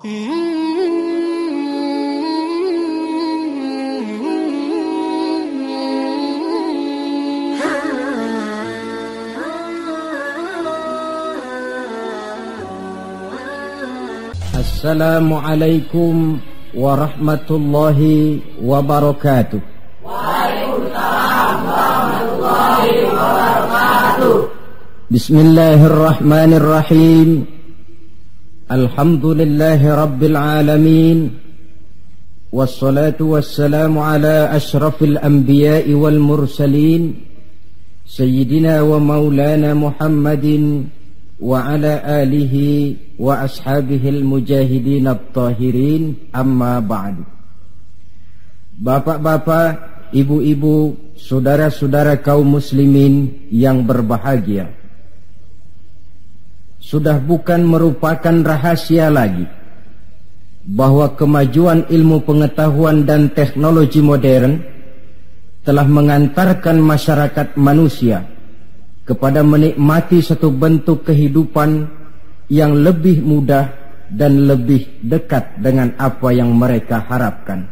Assalamualaikum warahmatullahi wabarakatuh. Waalaikumsalam warahmatullahi wabarakatuh. Bismillahirrahmanirrahim. Alhamdulillahi rabbil alamin. Wassalatu wassalamu ala ashrafil anbiya'i wal mursalin Sayyidina wa maulana Muhammadin wa ala alihi wa ashabihil mujahidin at-tahirin, amma ba'du. Bapak-bapak, ibu-ibu, saudara-saudara kaum muslimin yang berbahagia, sudah bukan merupakan rahasia lagi bahwa kemajuan ilmu pengetahuan dan teknologi modern telah mengantarkan masyarakat manusia kepada menikmati satu bentuk kehidupan yang lebih mudah dan lebih dekat dengan apa yang mereka harapkan.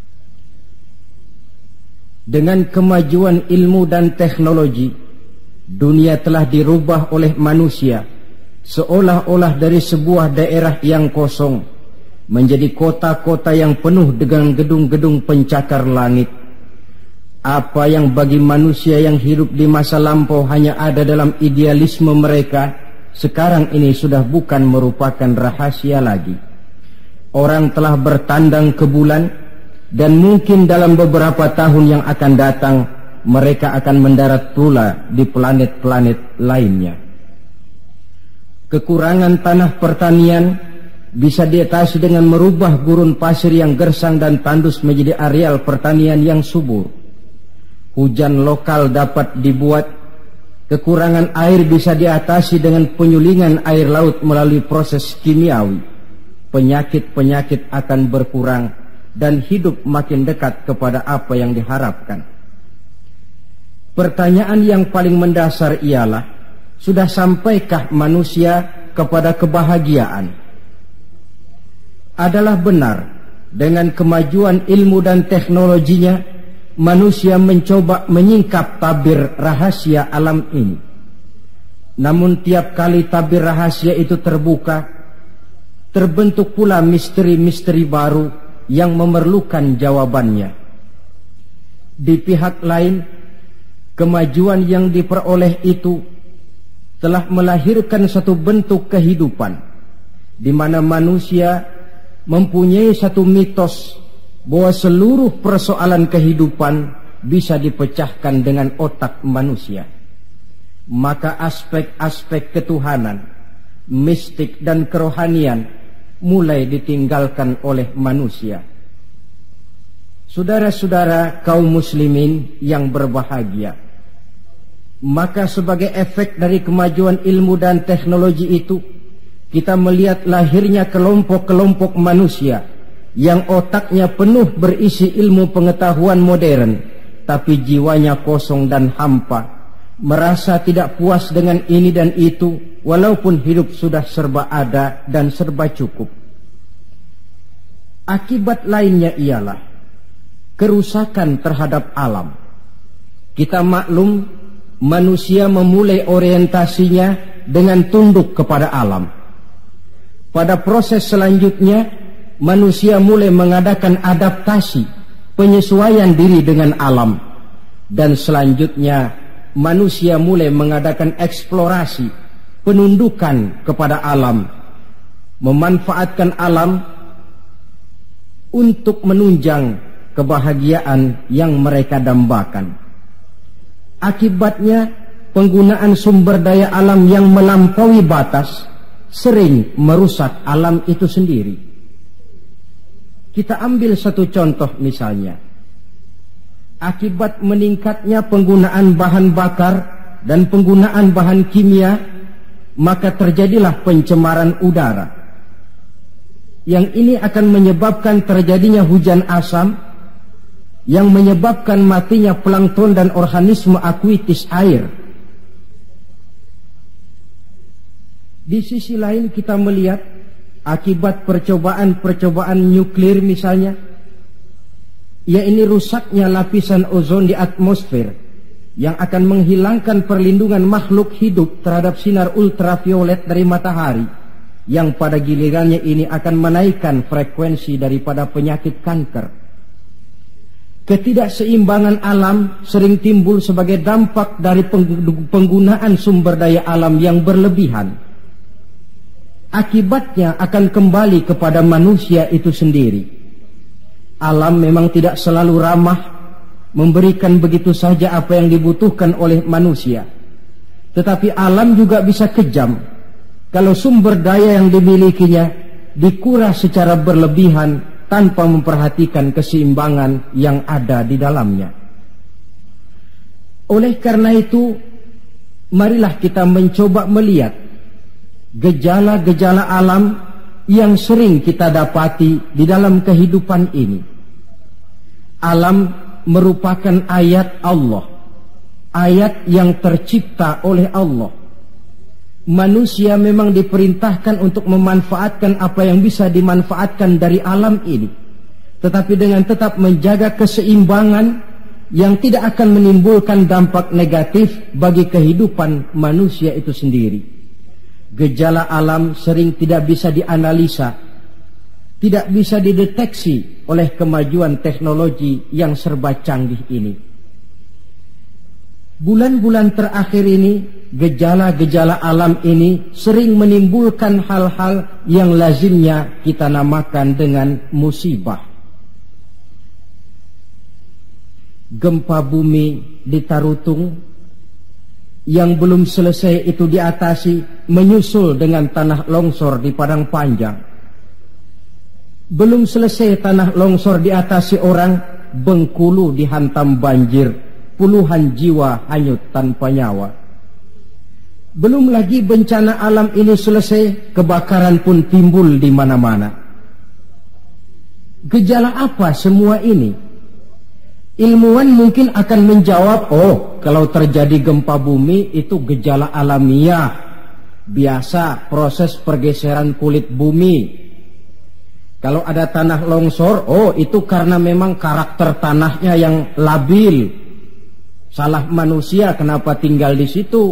Dengan kemajuan ilmu dan teknologi, dunia telah dirubah oleh manusia seolah-olah dari sebuah daerah yang kosong menjadi kota-kota yang penuh dengan gedung-gedung pencakar langit. Apa yang bagi manusia yang hidup di masa lampau hanya ada dalam idealisme mereka, sekarang ini sudah bukan merupakan rahasia lagi. Orang telah bertandang ke bulan, dan mungkin dalam beberapa tahun yang akan datang mereka akan mendarat pula di planet-planet lainnya. Kekurangan tanah pertanian bisa diatasi dengan merubah gurun pasir yang gersang dan tandus menjadi areal pertanian yang subur. Hujan lokal dapat dibuat, kekurangan air bisa diatasi dengan penyulingan air laut melalui proses kimiawi. Penyakit-penyakit akan berkurang dan hidup makin dekat kepada apa yang diharapkan. Pertanyaan yang paling mendasar ialah, sudah sampaikah manusia kepada kebahagiaan? Adalah benar, dengan kemajuan ilmu dan teknologinya, manusia mencoba menyingkap tabir rahasia alam ini. Namun tiap kali tabir rahasia itu terbuka, terbentuk pula misteri-misteri baru yang memerlukan jawabannya. Di pihak lain, kemajuan yang diperoleh itu telah melahirkan satu bentuk kehidupan di mana manusia mempunyai satu mitos bahwa seluruh persoalan kehidupan bisa dipecahkan dengan otak manusia. Maka aspek-aspek ketuhanan, mistik dan kerohanian mulai ditinggalkan oleh manusia. Saudara-saudara kaum muslimin yang berbahagia, maka sebagai efek dari kemajuan ilmu dan teknologi itu, kita melihat lahirnya kelompok-kelompok manusia yang otaknya penuh berisi ilmu pengetahuan modern, tapi jiwanya kosong dan hampa, merasa tidak puas dengan ini dan itu, walaupun hidup sudah serba ada dan serba cukup. Akibat lainnya ialah kerusakan terhadap alam. Kita maklum, manusia memulai orientasinya dengan tunduk kepada alam. Pada proses selanjutnya, manusia mulai mengadakan adaptasi, penyesuaian diri dengan alam. Dan selanjutnya manusia mulai mengadakan eksplorasi, penundukan kepada alam, memanfaatkan alam untuk menunjang kebahagiaan yang mereka dambakan. Akibatnya, penggunaan sumber daya alam yang melampaui batas sering merusak alam itu sendiri. Kita ambil satu contoh misalnya. Akibat meningkatnya penggunaan bahan bakar dan penggunaan bahan kimia, maka terjadilah pencemaran udara. Yang ini akan menyebabkan terjadinya hujan asam, yang menyebabkan matinya plankton dan organisme akuatis air. Di sisi lain kita melihat akibat percobaan nuklir misalnya, ya ini rusaknya lapisan ozon di atmosfer yang akan menghilangkan perlindungan makhluk hidup terhadap sinar ultraviolet dari matahari, yang pada gilirannya ini akan menaikkan frekuensi daripada penyakit kanker. Ketidakseimbangan alam sering timbul sebagai dampak dari penggunaan sumber daya alam yang berlebihan. Akibatnya akan kembali kepada manusia itu sendiri. Alam memang tidak selalu ramah, memberikan begitu saja apa yang dibutuhkan oleh manusia. Tetapi alam juga bisa kejam kalau sumber daya yang dimilikinya dikuras secara berlebihan tanpa memperhatikan keseimbangan yang ada di dalamnya. Oleh karena itu, marilah kita mencoba melihat gejala-gejala alam yang sering kita dapati di dalam kehidupan ini. Alam merupakan ayat Allah, ayat yang tercipta oleh Allah. Manusia memang diperintahkan untuk memanfaatkan apa yang bisa dimanfaatkan dari alam ini, tetapi dengan tetap menjaga keseimbangan yang tidak akan menimbulkan dampak negatif bagi kehidupan manusia itu sendiri. Gejala alam sering tidak bisa dianalisa, tidak bisa dideteksi oleh kemajuan teknologi yang serba canggih ini. Bulan-bulan terakhir ini, gejala-gejala alam ini sering menimbulkan hal-hal yang lazimnya kita namakan dengan musibah. Gempa bumi di Tarutung yang belum selesai itu diatasi, menyusul dengan tanah longsor di Padang Panjang. Belum selesai tanah longsor diatasi orang, Bengkulu dihantam banjir, puluhan jiwa hanyut tanpa nyawa. Belum lagi bencana alam ini selesai, kebakaran pun timbul di mana-mana. Gejala apa semua ini? Ilmuwan mungkin akan menjawab, oh, kalau terjadi gempa bumi itu gejala alamiah, biasa proses pergeseran kulit bumi. Kalau ada tanah longsor, oh itu karena memang karakter tanahnya yang labil. Salah manusia kenapa tinggal di situ.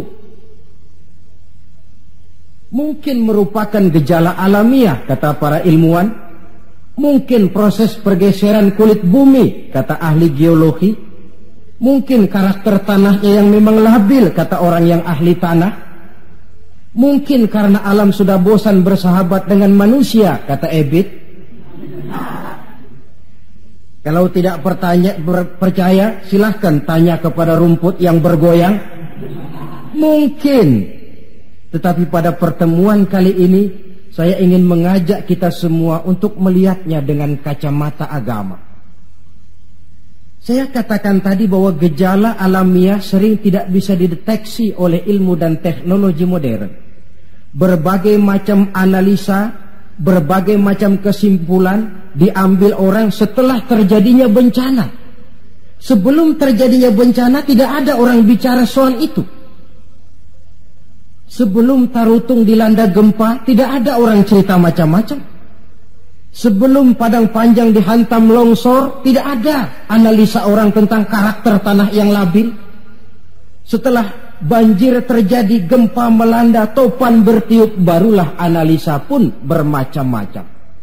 Mungkin merupakan gejala alamiah, kata para ilmuwan. Mungkin proses pergeseran kulit bumi, kata ahli geologi. Mungkin karakter tanahnya yang memang labil, kata orang yang ahli tanah. Mungkin karena alam sudah bosan bersahabat dengan manusia, kata Ebit. Kalau tidak percaya, silahkan tanya kepada rumput yang bergoyang. Mungkin. Tetapi pada pertemuan kali ini, saya ingin mengajak kita semua untuk melihatnya dengan kacamata agama. Saya katakan tadi bahwa gejala alamiah sering tidak bisa dideteksi oleh ilmu dan teknologi modern. Berbagai macam analisa, berbagai macam kesimpulan diambil orang setelah terjadinya bencana. Sebelum terjadinya bencana tidak ada orang bicara soal itu. Sebelum Tarutung dilanda gempa, tidak ada orang cerita macam-macam. Sebelum Padang Panjang dihantam longsor, tidak ada analisa orang tentang karakter tanah yang labil. Setelah banjir terjadi, gempa melanda, topan bertiup, barulah analisa pun bermacam-macam.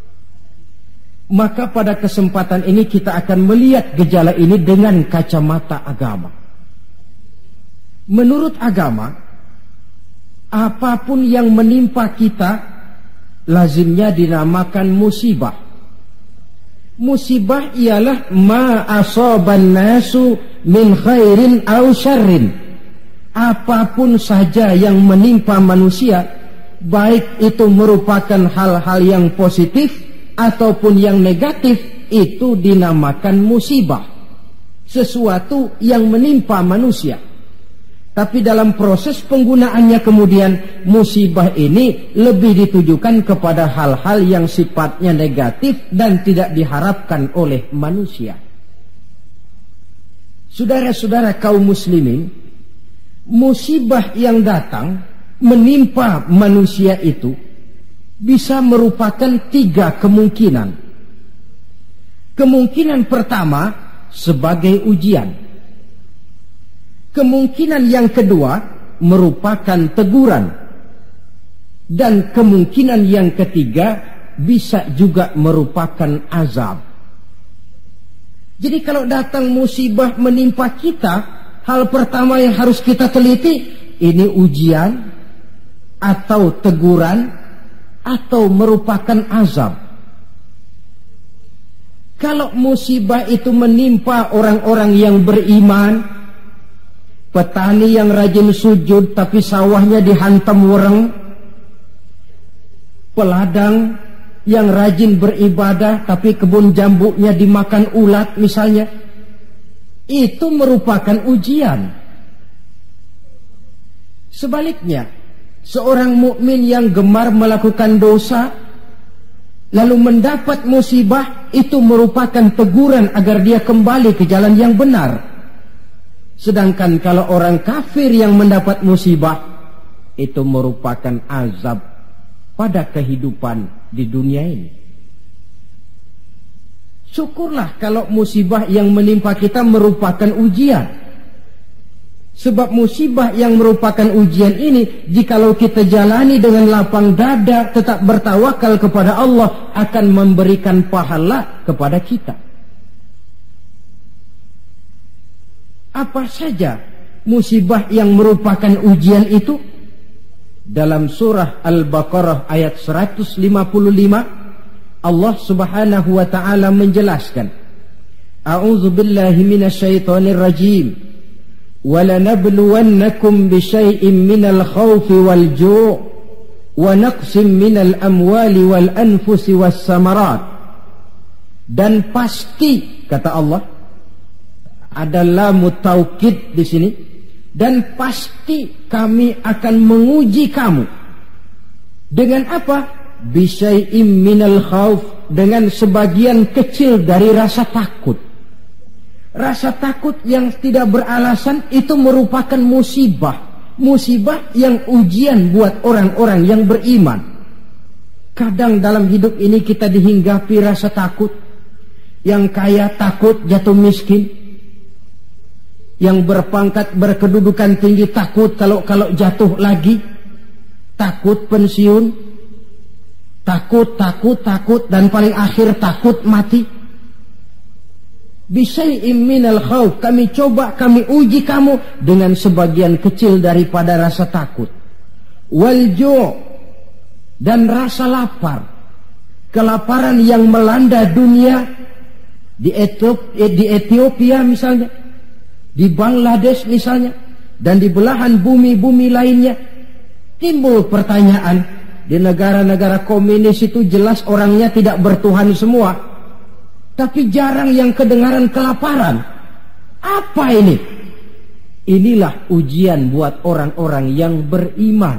Maka pada kesempatan ini kita akan melihat gejala ini dengan kacamata agama. Menurut agama, apapun yang menimpa kita lazimnya dinamakan musibah. Musibah ialah ma asaban nasu min khairin aw syarrin. Apapun saja yang menimpa manusia, baik itu merupakan hal-hal yang positif ataupun yang negatif, itu dinamakan musibah. Sesuatu yang menimpa manusia. Tapi dalam proses penggunaannya kemudian, musibah ini lebih ditujukan kepada hal-hal yang sifatnya negatif dan tidak diharapkan oleh manusia. Saudara-saudara kaum muslimin, musibah yang datang menimpa manusia itu bisa merupakan 3 kemungkinan. Kemungkinan pertama sebagai ujian. Kemungkinan yang kedua merupakan teguran. Dan kemungkinan yang ketiga bisa juga merupakan azab. Jadi kalau datang musibah menimpa kita, hal pertama yang harus kita teliti, ini ujian atau teguran atau merupakan azab. Kalau musibah itu menimpa orang-orang yang beriman, petani yang rajin sujud tapi sawahnya dihantam wereng, peladang yang rajin beribadah tapi kebun jambunya dimakan ulat misalnya, itu merupakan ujian. Sebaliknya, seorang mukmin yang gemar melakukan dosa lalu mendapat musibah, itu merupakan teguran agar dia kembali ke jalan yang benar. Sedangkan kalau orang kafir yang mendapat musibah, itu merupakan azab pada kehidupan di dunia ini. Syukurlah kalau musibah yang menimpa kita merupakan ujian. Sebab musibah yang merupakan ujian ini, jikalau kita jalani dengan lapang dada, tetap bertawakal kepada Allah, akan memberikan pahala kepada kita. Apa saja musibah yang merupakan ujian itu? Dalam surah Al-Baqarah ayat 155, Allah subhanahu wa ta'ala menjelaskan, A'udzu billahi minasyaitonir rajim. وَلَنَبْلُوَنَّكُمْ بِشَيْءٍ مِّنَ الْخَوْفِ وَالْجُوعِ وَنَقْصٍ مِّنَ الْأَمْوَالِ وَالْأَنْفُسِ وَالثَّمَرَاتِ. Dan pasti, kata Allah, ada lamu taukid di sini, dan pasti kami akan menguji kamu. Dengan apa? Bisyai'im minal khauf, dengan sebagian kecil dari rasa takut. Rasa takut yang tidak beralasan itu merupakan musibah. Musibah yang ujian buat orang-orang yang beriman. Kadang dalam hidup ini kita dihinggapi rasa takut. Yang kaya takut jatuh miskin. Yang berpangkat berkedudukan tinggi takut kalau jatuh lagi. Takut pensiun. Takut dan paling akhir takut mati. Bisyai'im minal khauf, kami coba, kami uji kamu dengan sebagian kecil daripada rasa takut. Wal ju', dan rasa lapar. Kelaparan yang melanda dunia di Ethiopia misalnya, di Bangladesh misalnya, dan di belahan bumi-bumi lainnya. Timbul pertanyaan, di negara-negara komunis itu jelas orangnya tidak bertuhan semua, tapi jarang yang kedengaran kelaparan. Apa ini? Inilah ujian buat orang-orang yang beriman.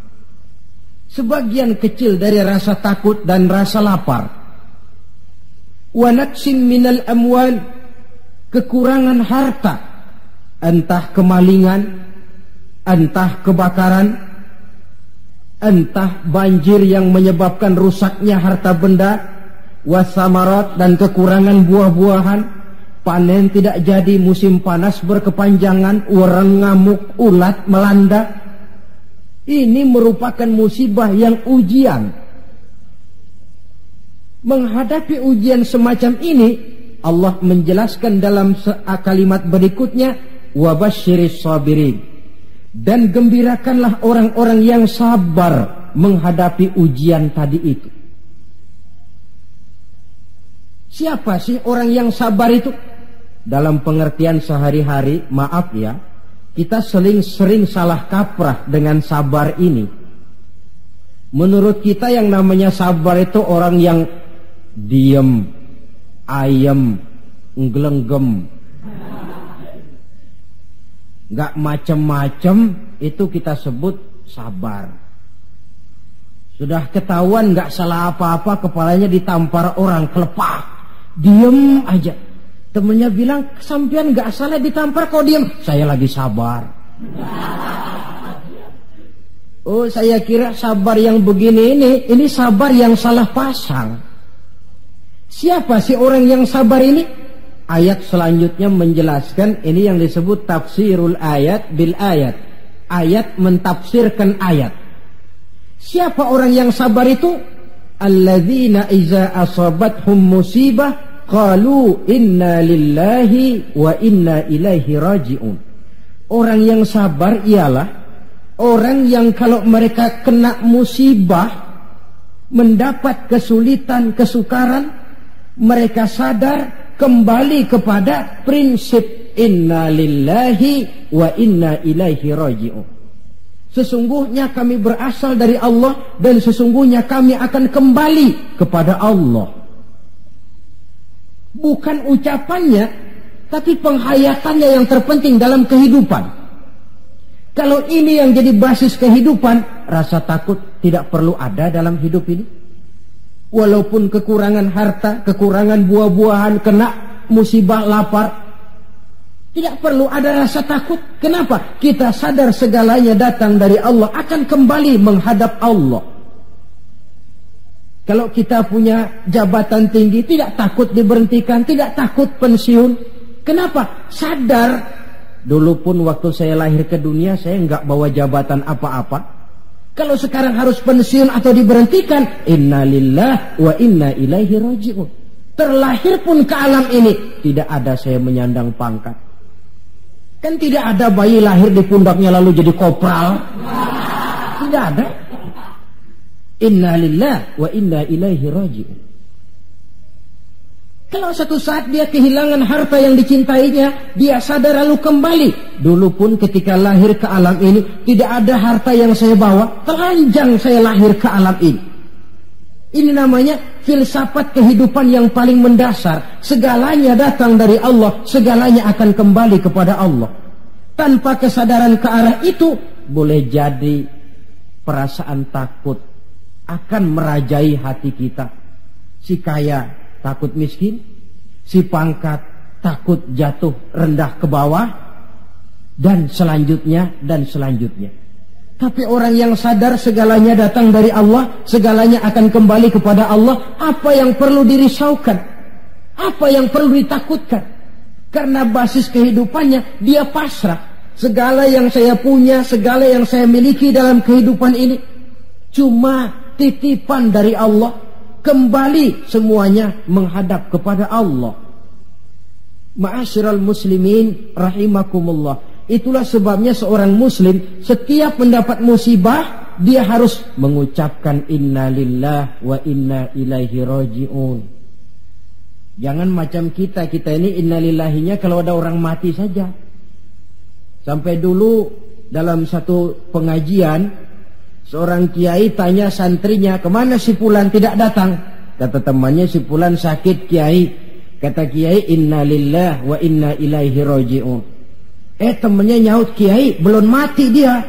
Sebagian kecil dari rasa takut dan rasa lapar. Wa naqsim minal amwal, kekurangan harta, entah kemalingan, entah kebakaran, entah banjir yang menyebabkan rusaknya harta benda, wasamarat, dan kekurangan buah-buahan, panen tidak jadi, musim panas berkepanjangan, wereng, ngamuk, ulat melanda. Ini merupakan musibah yang ujian. Menghadapi ujian semacam ini, Allah menjelaskan dalam kalimat berikutnya, wabasyiris sabirin, dan gembirakanlah orang-orang yang sabar menghadapi ujian tadi itu. Siapa sih orang yang sabar itu? Dalam pengertian sehari-hari, maaf ya, kita sering salah kaprah dengan sabar ini. Menurut kita yang namanya sabar itu orang yang diem, ayem, nggelenggem, gak macem-macem, itu kita sebut sabar. Sudah ketahuan gak salah apa-apa, kepalanya ditampar orang, kelepah, diem aja. Temennya bilang, sampean gak salah ditampar kok diem. Saya lagi sabar. Oh, saya kira sabar yang begini ini sabar yang salah pasang. Siapa sih orang yang sabar ini? Ayat selanjutnya menjelaskan, ini yang disebut tafsirul ayat bil ayat. Ayat mentafsirkan ayat. Siapa orang yang sabar itu? Alladzina iza asabathum musibah qalu inna lillahi wa inna ilaihi raji'un. Orang yang sabar ialah orang yang kalau mereka kena musibah, mendapat kesulitan, kesukaran, mereka sadar kembali kepada prinsip inna lillahi wa inna ilaihi raji'un. Sesungguhnya kami berasal dari Allah dan sesungguhnya kami akan kembali kepada Allah. Bukan ucapannya, tapi penghayatannya yang terpenting dalam kehidupan. Kalau ini yang jadi basis kehidupan, rasa takut tidak perlu ada dalam hidup ini. Walaupun kekurangan harta, kekurangan buah-buahan, kena musibah lapar, tidak perlu ada rasa takut. Kenapa? Kita sadar segalanya datang dari Allah, akan kembali menghadap Allah. Kalau kita punya jabatan tinggi, tidak takut diberhentikan, tidak takut pensiun. Kenapa? Sadar. Dulu pun waktu saya lahir ke dunia, saya enggak bawa jabatan apa-apa. Kalau sekarang harus pensiun atau diberhentikan, inna lillah wa inna ilaihi raji'un. Terlahir pun ke alam ini, tidak ada saya menyandang pangkat. Kan tidak ada bayi lahir di pundaknya lalu jadi kopral. Tidak ada. Inna lillah wa inna ilaihi raji'un. Kalau satu saat dia kehilangan harta yang dicintainya, dia sadar lalu kembali. Dulu pun ketika lahir ke alam ini, tidak ada harta yang saya bawa, telanjang saya lahir ke alam ini. Ini namanya filsafat kehidupan yang paling mendasar. Segalanya datang dari Allah, segalanya akan kembali kepada Allah. Tanpa kesadaran ke arah itu, boleh jadi perasaan takut akan merajai hati kita. Si kaya takut miskin, si pangkat takut jatuh rendah ke bawah, dan selanjutnya dan selanjutnya. Tapi orang yang sadar segalanya datang dari Allah, segalanya akan kembali kepada Allah, apa yang perlu dirisaukan? Apa yang perlu ditakutkan? Karena basis kehidupannya dia pasrah. Segala yang saya punya, segala yang saya miliki dalam kehidupan ini cuma titipan dari Allah. Kembali semuanya menghadap kepada Allah. Ma'asyiral muslimin rahimakumullah. Itulah sebabnya seorang muslim setiap mendapat musibah, dia harus mengucapkan inna lillah wa inna ilaihi raji'un. Jangan macam kita ini inna lillahinya kalau ada orang mati saja. Sampai dulu dalam satu pengajian, seorang kiai tanya santrinya, kemana si fulan tidak datang? Kata temannya, si fulan sakit kiai. Kata kiai, inna lillah wa inna ilaihi raji'un. Temannya nyaut, kiai belum mati dia.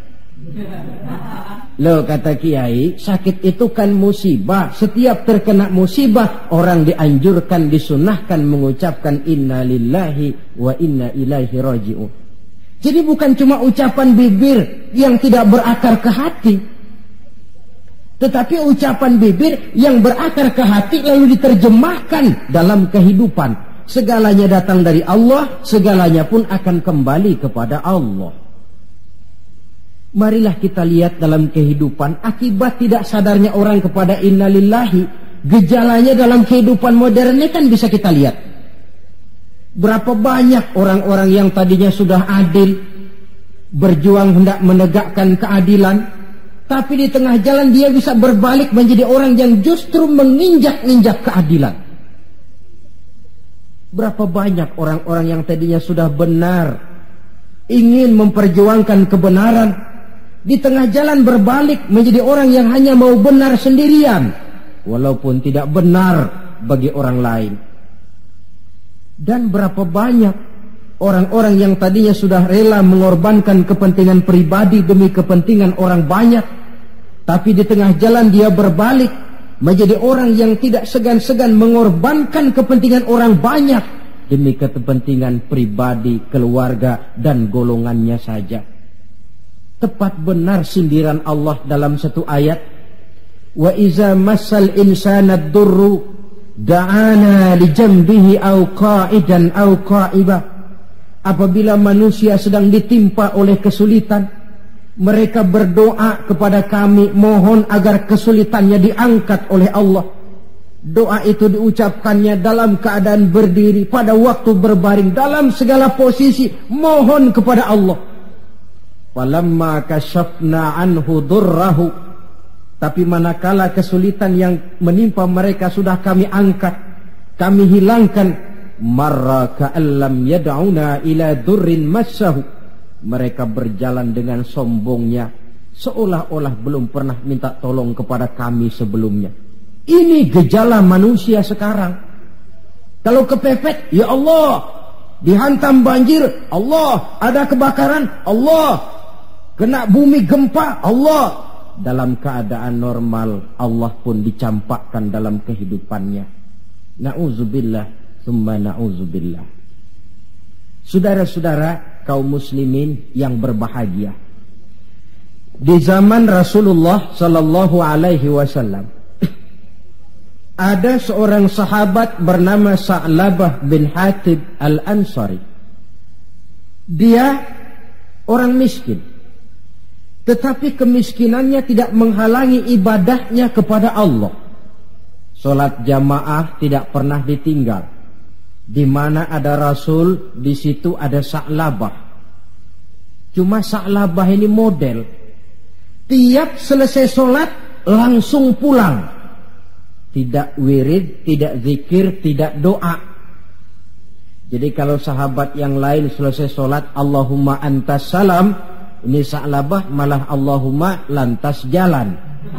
Loh, kata kiai, sakit itu kan musibah. Setiap terkena musibah, orang dianjurkan, disunahkan mengucapkan inna lillahi wa inna ilaihi raji'un. Jadi bukan cuma ucapan bibir yang tidak berakar ke hati, tetapi ucapan bibir yang berakar ke hati lalu diterjemahkan dalam kehidupan. Segalanya datang dari Allah, segalanya pun akan kembali kepada Allah. Marilah kita lihat dalam kehidupan akibat tidak sadarnya orang kepada inna lillahi. Gejalanya dalam kehidupan modern ini kan bisa kita lihat. Berapa banyak orang-orang yang tadinya sudah adil, berjuang hendak menegakkan keadilan, tapi di tengah jalan dia bisa berbalik menjadi orang yang justru menginjak-injak keadilan. Berapa banyak orang-orang yang tadinya sudah benar, ingin memperjuangkan kebenaran, di tengah jalan berbalik menjadi orang yang hanya mau benar sendirian, walaupun tidak benar bagi orang lain. Dan berapa banyak orang-orang yang tadinya sudah rela mengorbankan kepentingan pribadi demi kepentingan orang banyak, tapi di tengah jalan dia berbalik menjadi orang yang tidak segan-segan mengorbankan kepentingan orang banyak demi kepentingan pribadi, keluarga, dan golongannya saja. Tepat benar sindiran Allah dalam satu ayat. Wa iza massal insana ad-durru da'ana li janbihi aw qa'idan aw qa'iba. Apabila manusia sedang ditimpa oleh kesulitan, mereka berdoa kepada kami, mohon agar kesulitannya diangkat oleh Allah. Doa itu diucapkannya dalam keadaan berdiri, pada waktu berbaring, dalam segala posisi mohon kepada Allah. Falamma kasyafna anhu durrahu, tapi manakala kesulitan yang menimpa mereka sudah kami angkat, kami hilangkan, marra ka'allam yad'una ila durrin massahu, mereka berjalan dengan sombongnya, seolah-olah belum pernah minta tolong kepada kami sebelumnya. Ini gejala manusia sekarang. Kalau kepepet, ya Allah. Dihantam banjir, Allah. Ada kebakaran, Allah. Kena bumi gempa, Allah. Dalam keadaan normal, Allah pun dicampakkan dalam kehidupannya. Na'udzubillah, tsumma na'udzubillah. Saudara-saudara kaum muslimin yang berbahagia, di zaman Rasulullah sallallahu alaihi wasallam ada seorang sahabat bernama Sa'labah bin Hatib al-Ansari. Dia orang miskin, tetapi kemiskinannya tidak menghalangi ibadahnya kepada Allah. Salat jamaah tidak pernah ditinggal. Di mana ada Rasul, di situ ada Sa'labah. Cuma Sa'labah ini model. Tiap selesai salat langsung pulang. Tidak wirid, tidak zikir, tidak doa. Jadi kalau sahabat yang lain selesai salat Allahumma antas salam, ini Sa'labah malah Allahumma lantas jalan.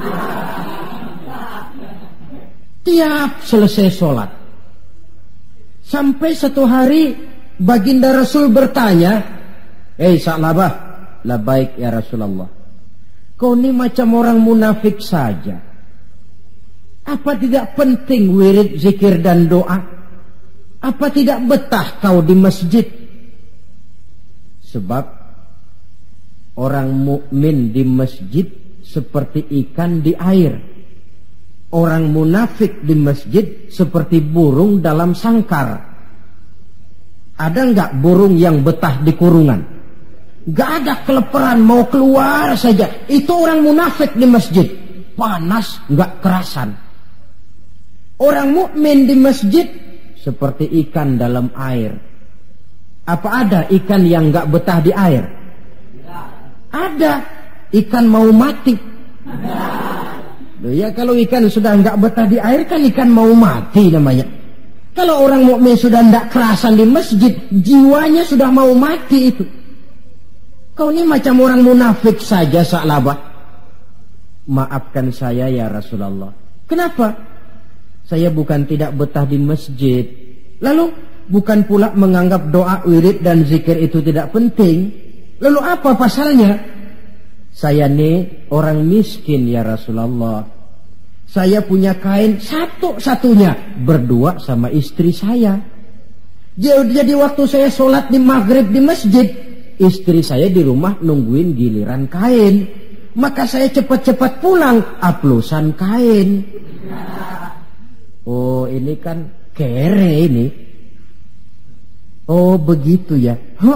Tiap selesai salat. Sampai satu hari baginda Rasul bertanya, "Hei Sa'labah," "Labaik ya Rasulullah." "Kau ini macam orang munafik saja. Apa tidak penting wirid, zikir dan doa? Apa tidak betah kau di masjid?" Sebab orang mukmin di masjid seperti ikan di air. Orang munafik di masjid seperti burung dalam sangkar. Ada enggak burung yang betah di kurungan? Enggak ada, keleperan mau keluar saja. Itu orang munafik di masjid. Panas enggak kerasan. Orang mukmin di masjid seperti ikan dalam air. Apa ada ikan yang enggak betah di air? Ada. Ikan mau mati. Ya kalau ikan sudah enggak betah di air kan ikan mau mati namanya. Kalau orang mukmin sudah enggak kerasan di masjid, jiwanya sudah mau mati itu. Kau ini macam orang munafik saja Sa'labah. Maafkan saya ya Rasulullah. Kenapa? Saya bukan tidak betah di masjid. Lalu bukan pula menganggap doa, wirid dan zikir itu tidak penting. Lalu apa pasalnya? Saya ini orang miskin ya Rasulullah. Saya punya kain satu-satunya, berdua sama istri saya. Jadi waktu saya sholat di maghrib di masjid, istri saya di rumah nungguin giliran kain. Maka saya cepat-cepat pulang, aplusan kain. Oh ini kan kere ini. Oh begitu ya.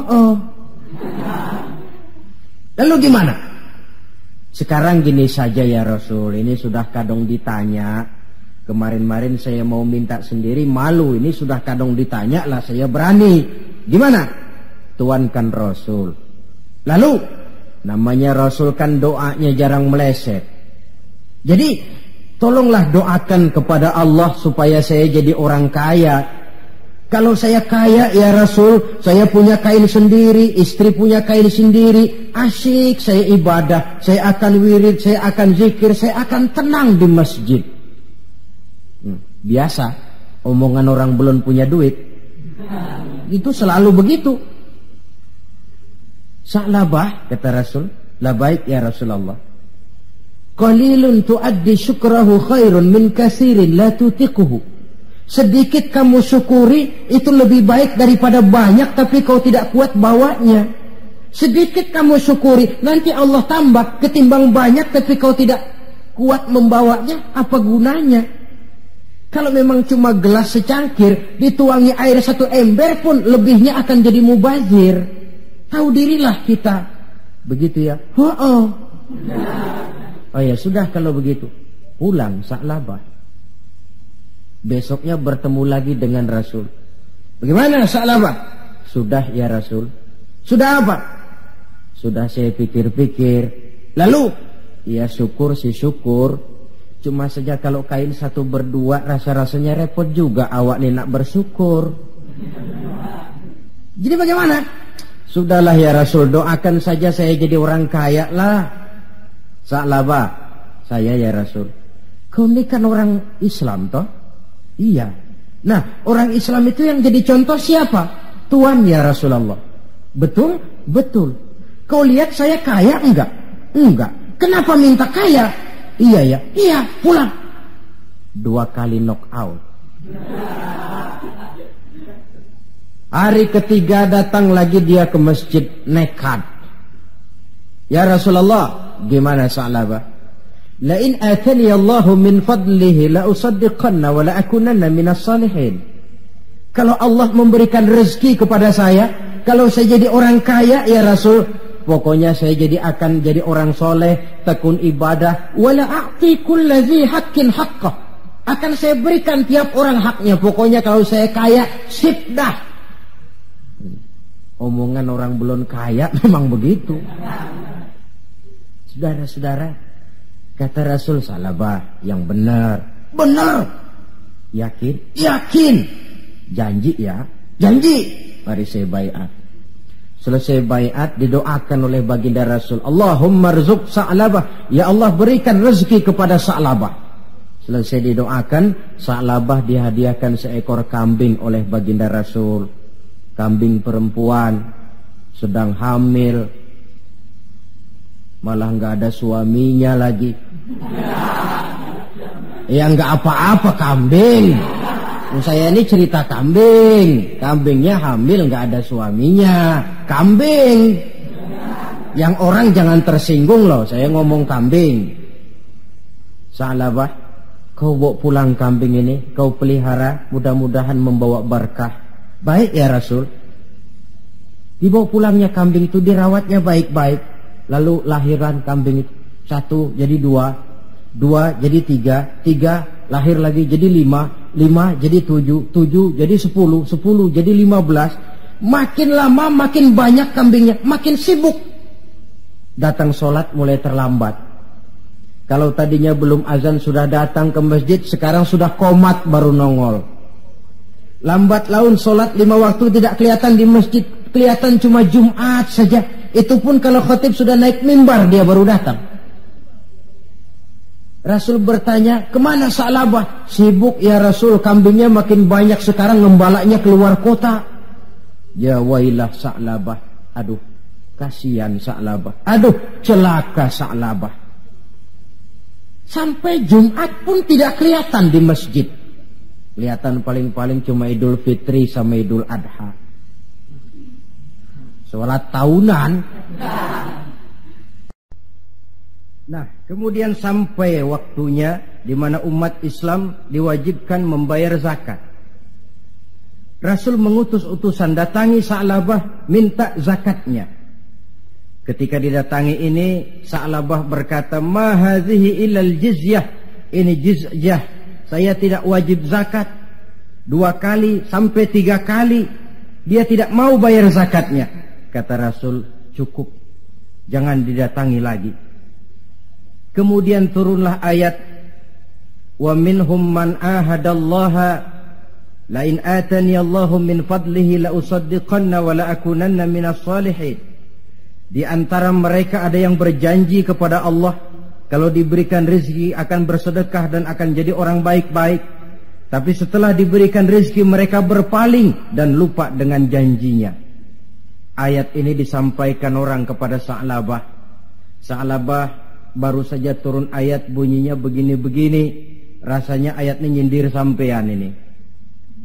Lalu gimana? Sekarang gini saja ya Rasul, ini sudah kadang ditanya. Kemarin-marin saya mau minta sendiri, malu. Ini sudah kadang ditanya lah, saya berani. Gimana? Tuankan Rasul. Lalu, namanya Rasul kan doanya jarang meleset. Jadi, tolonglah doakan kepada Allah supaya saya jadi orang kaya. Kalau saya kaya ya Rasul, saya punya kain sendiri, istri punya kain sendiri, asyik saya ibadah, saya akan wirid, saya akan zikir, saya akan tenang di masjid. Biasa, omongan orang belum punya duit. Itu selalu begitu. Sa'labah, kata Rasul, labaik ya Rasulullah. Qalilun tuaddi syukrahu khairun min kasirin la tutiquhu. Sedikit kamu syukuri itu lebih baik daripada banyak tapi kau tidak kuat bawanya. Sedikit kamu syukuri, nanti Allah tambah. Ketimbang banyak tapi kau tidak kuat membawanya, apa gunanya? Kalau memang cuma gelas secangkir, dituangi air 1 ember pun lebihnya akan jadi mubazir. Tahu dirilah kita. Begitu ya? Oh ya sudah kalau begitu. Pulang Sa'labah. Besoknya bertemu lagi dengan Rasul. Bagaimana Sa'labah? Sudah ya Rasul. Sudah apa? Sudah saya pikir-pikir. Lalu? Ya syukur sih syukur. Cuma saja kalau kain 1 berdua rasa-rasanya repot juga awak ni nak bersyukur. Jadi bagaimana? Sudahlah ya Rasul, doakan saja saya jadi orang kaya lah. Sa'labah, saya ya Rasul. Kau ni kan orang Islam toh? Iya. Nah, orang Islam itu yang jadi contoh siapa? Tuan ya Rasulullah. Betul? Betul. Kau lihat saya kaya enggak? Enggak. Kenapa minta kaya? Iya ya. Iya, pulang. 2 kali knock out. Hari ketiga datang lagi dia ke masjid nekat. Ya Rasulullah, gimana Sa'labah? La in atani Allahu min fadlihi la usaddiqanna wa la akunanna minas salihin. Kalau Allah memberikan rezeki kepada saya, kalau saya jadi orang kaya ya Rasul, pokoknya saya akan jadi orang soleh, tekun ibadah. Wala a'ti kulladzi haqqin haqqah. Akan saya berikan tiap orang haknya. Pokoknya kalau saya kaya, sip dah. Omongan orang belum kaya memang begitu. Saudara-saudara, kata Rasul, Sa'labah yang benar. Benar. Yakin? Yakin. Janji ya? Janji. Mari saya baiat. Selesai baiat didoakan oleh baginda Rasul, Allahumma rzuq Sa'labah, ya Allah berikan rezeki kepada Sa'labah. Selesai didoakan, Sa'labah dihadiahkan seekor kambing oleh baginda Rasul. Kambing perempuan, sedang hamil, malah nggak ada suaminya lagi. Ya nggak apa-apa kambing. Saya ini cerita kambing. Kambingnya hamil nggak ada suaminya. Kambing. Yang orang jangan tersinggung loh. Saya ngomong kambing. Sa'labah, kau bawa pulang kambing ini, kau pelihara, mudah-mudahan membawa berkah. Baik ya Rasul. Dibawa pulangnya kambing itu, dirawatnya baik-baik. Lalu lahiran kambing itu. 1 jadi 2, 2 jadi 3, 3 lahir lagi jadi 5, 5 jadi 7, 7 jadi 10, 10 jadi 15. Makin lama makin banyak kambingnya, makin sibuk. Datang sholat mulai terlambat. Kalau tadinya belum azan sudah datang ke masjid, sekarang sudah qomat baru nongol. Lambat laun sholat 5 waktu tidak kelihatan di masjid, kelihatan cuma Jumat saja. Itu pun kalau khatib sudah naik mimbar dia baru datang. Rasul bertanya, kemana Sa'labah? Sibuk ya Rasul, kambingnya makin banyak sekarang, ngembalaknya keluar kota. Ya wailah Sa'labah. Aduh, kasihan Sa'labah. Aduh, celaka Sa'labah. Sampai Jumat pun tidak kelihatan di masjid. Kelihatan paling-paling cuma Idul Fitri sama Idul Adha. Sholat tahunan. Nah, kemudian sampai waktunya di mana umat Islam diwajibkan membayar zakat. Rasul mengutus utusan, datangi Sa'labah, minta zakatnya. Ketika didatangi ini, Sa'labah berkata, ma hadhihi illal jizyah. Ini jizyah, saya tidak wajib zakat. 2 kali sampai 3 kali dia tidak mau bayar zakatnya. Kata Rasul, cukup, jangan didatangi lagi. Kemudian turunlah ayat, wa minhum man ahadallaha la in atani Allahu min fadlihi la usaddiqanna wa la akunanna minas salihin. Di antara mereka ada yang berjanji kepada Allah, kalau diberikan rezeki akan bersedekah dan akan jadi orang baik-baik. Tapi setelah diberikan rezeki mereka berpaling dan lupa dengan janjinya. Ayat ini disampaikan orang kepada Sa'labah. Sa'labah baru saja turun ayat bunyinya begini-begini. Rasanya ayat ini nyindir sampean ini.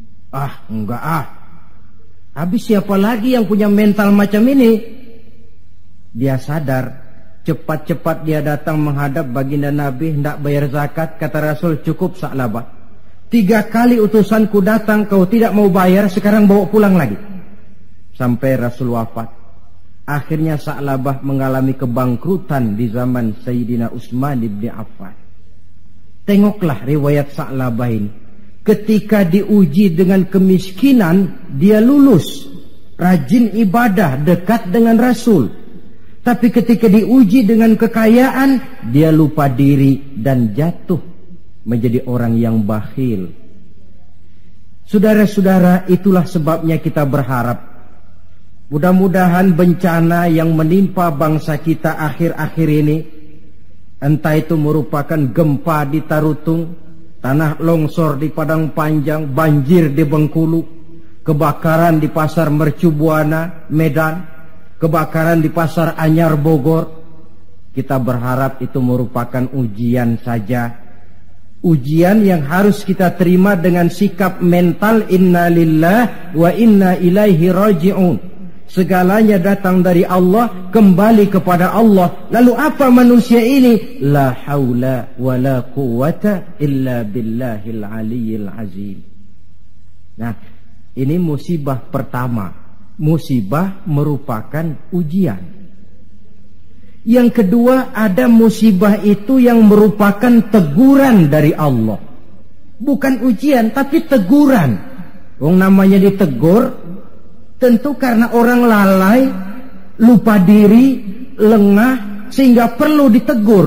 Ah, enggak ah. Habis siapa lagi yang punya mental macam ini? Dia sadar, cepat-cepat dia datang menghadap baginda Nabi, hendak bayar zakat. Kata Rasul, cukup Sa'labah. 3 kali utusanku datang, kau tidak mau bayar, sekarang bawa pulang lagi. Sampai Rasul wafat. Akhirnya Sa'labah mengalami kebangkrutan di zaman Sayyidina Utsman bin Affan. Tengoklah riwayat Sa'labah ini. Ketika diuji dengan kemiskinan, dia lulus, rajin ibadah, dekat dengan Rasul. Tapi ketika diuji dengan kekayaan, dia lupa diri dan jatuh menjadi orang yang bakhil. Saudara-saudara, itulah sebabnya kita berharap mudah-mudahan bencana yang menimpa bangsa kita akhir-akhir ini, entah itu merupakan gempa di Tarutung, tanah longsor di Padang Panjang, banjir di Bengkulu, kebakaran di Pasar Mercu Buana, Medan, kebakaran di Pasar Anyar, Bogor. Kita berharap itu merupakan ujian saja. Ujian yang harus kita terima dengan sikap mental inna lillah wa inna ilaihi raji'un. Segalanya datang dari Allah, kembali kepada Allah. Lalu apa manusia ini? La haula wa la quwata illa billahil aliyyil azim. Nah, ini musibah pertama. Musibah merupakan ujian. Yang kedua, ada musibah itu yang merupakan teguran dari Allah. Bukan ujian, tapi teguran. Wong namanya ditegur, tentu karena orang lalai, lupa diri, lengah, sehingga perlu ditegur.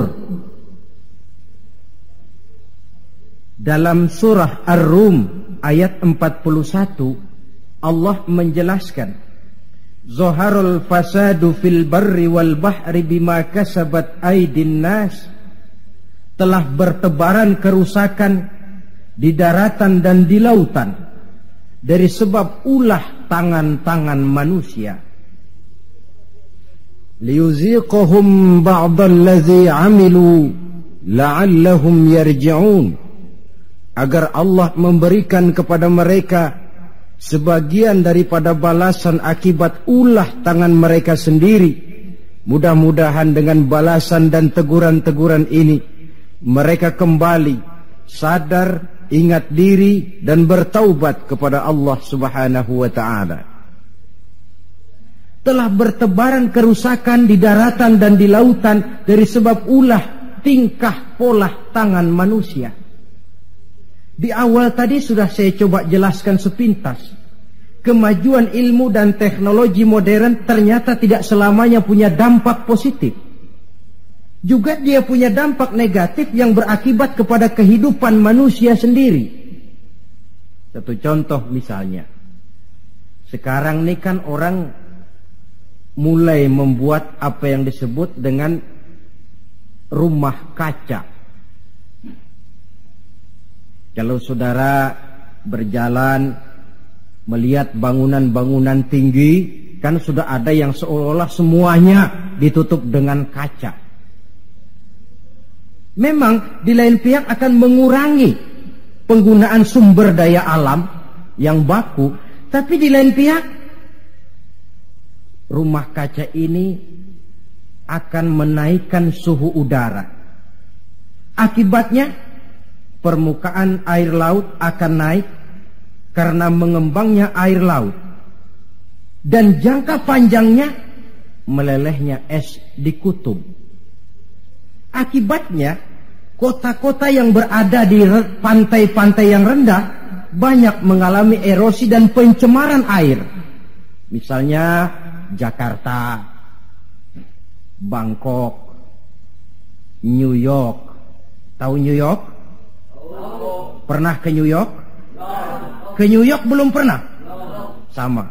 Dalam surah Ar-Rum ayat 41, Allah menjelaskan, Zaharul fasadu fil barri wal bahri bima kasabat aydin nas. Telah bertebaran kerusakan di daratan dan di lautan dari sebab ulah tangan-tangan manusia. Liyuziqahum ba'dallazi 'amilu la'allahum yarji'un. Agar Allah memberikan kepada mereka sebagian daripada balasan akibat ulah tangan mereka sendiri. Mudah-mudahan dengan balasan dan teguran-teguran ini mereka kembali sadar, ingat diri dan bertaubat kepada Allah Subhanahu wa ta'ala. Telah bertebaran kerusakan di daratan dan di lautan dari sebab ulah tingkah pola tangan manusia. Di awal tadi sudah saya coba jelaskan sepintas. Kemajuan ilmu dan teknologi modern ternyata tidak selamanya punya dampak positif. Juga dia punya dampak negatif yang berakibat kepada kehidupan manusia sendiri. Satu contoh misalnya, sekarang ini kan orang mulai membuat apa yang disebut dengan rumah kaca. Kalau saudara berjalan melihat bangunan-bangunan tinggi, kan sudah ada yang seolah-olah semuanya ditutup dengan kaca. Memang di lain pihak akan mengurangi penggunaan sumber daya alam yang baku, tapi di lain pihak rumah kaca ini akan menaikkan suhu udara. Akibatnya permukaan air laut akan naik karena mengembangnya air laut. Dan jangka panjangnya melelehnya es di kutub. Akibatnya kota-kota yang berada di pantai-pantai yang rendah banyak mengalami erosi dan pencemaran air. Misalnya Jakarta, Bangkok, New York. Tahu New York? Pernah ke New York? Ke New York belum pernah? Sama.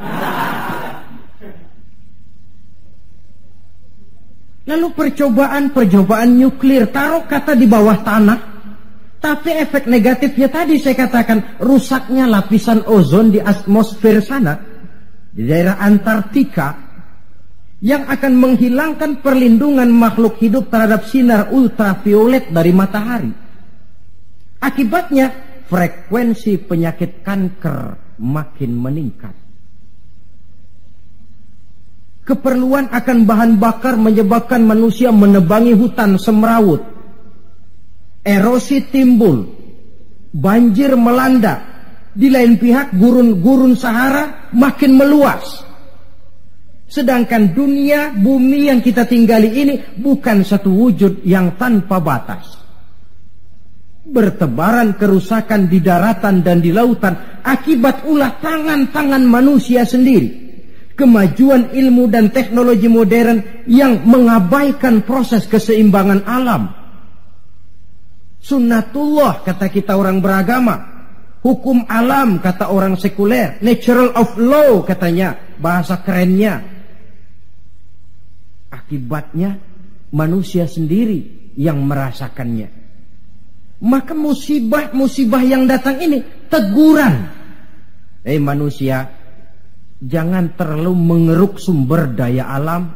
Lalu percobaan nuklir, taruh kata di bawah tanah, tapi efek negatifnya tadi saya katakan, rusaknya lapisan ozon di atmosfer sana, di daerah Antartika, yang akan menghilangkan perlindungan makhluk hidup terhadap sinar ultraviolet dari matahari. Akibatnya frekuensi penyakit kanker makin meningkat. Keperluan akan bahan bakar menyebabkan manusia menebangi hutan semrawut. Erosi timbul, banjir melanda. Di lain pihak gurun-gurun Sahara makin meluas. Sedangkan dunia, bumi yang kita tinggali ini bukan satu wujud yang tanpa batas. Bertebaran kerusakan di daratan dan di lautan akibat ulah tangan-tangan manusia sendiri. Kemajuan ilmu dan teknologi modern yang mengabaikan proses keseimbangan alam. Sunnatullah kata kita orang beragama. Hukum alam kata orang sekuler. Natural of law katanya, bahasa kerennya. Akibatnya manusia sendiri yang merasakannya. Maka musibah-musibah yang datang ini teguran. Manusia, jangan terlalu mengeruk sumber daya alam.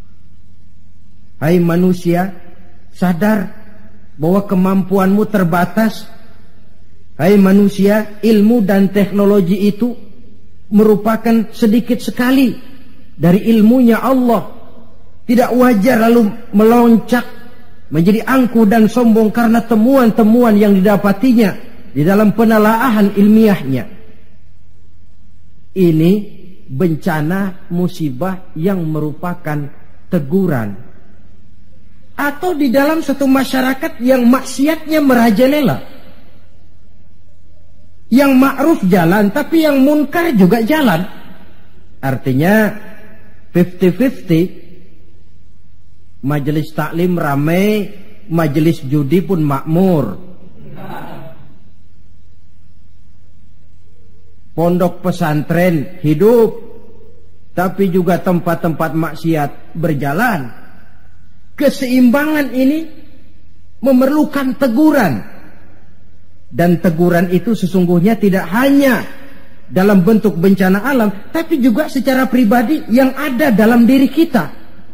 Hai manusia, sadar bahwa kemampuanmu terbatas. Hai manusia, ilmu dan teknologi itu merupakan sedikit sekali dari ilmunya Allah. Tidak wajar lalu meloncat menjadi angkuh dan sombong karena temuan-temuan yang didapatinya di dalam penelaahan ilmiahnya. Ini bencana musibah yang merupakan teguran. Atau di dalam satu masyarakat yang maksiatnya merajalela. Yang ma'ruf jalan, tapi yang munkar juga jalan. Artinya 50-50. Majelis taklim ramai, majelis judi pun makmur. Pondok pesantren hidup, tapi juga tempat-tempat maksiat berjalan. Keseimbangan ini memerlukan teguran. Dan teguran itu sesungguhnya tidak hanya dalam bentuk bencana alam, tapi juga secara pribadi yang ada dalam diri kita.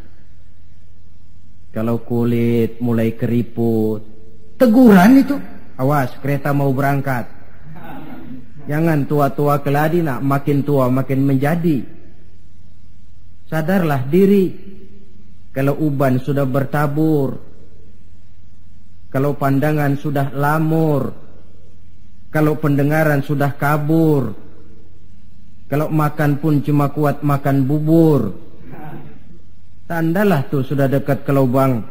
Kalau kulit mulai keriput, teguran itu, awas kereta mau berangkat. Jangan tua-tua keladi nak makin tua makin menjadi. Sadarlah diri. Kalau uban sudah bertabur, kalau pandangan sudah lamur, kalau pendengaran sudah kabur, kalau makan pun cuma kuat makan bubur, tandalah tuh sudah dekat ke lubang.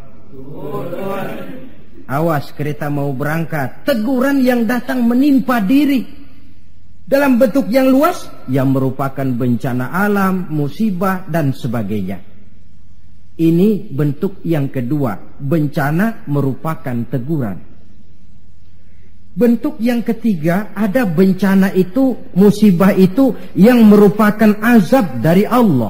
Awas kereta mau berangkat. Teguran yang datang menimpa diri dalam bentuk yang luas, yang merupakan bencana alam, musibah dan sebagainya. Ini bentuk yang kedua. Bencana merupakan teguran. Bentuk yang ketiga, ada bencana itu, musibah itu yang merupakan azab dari Allah.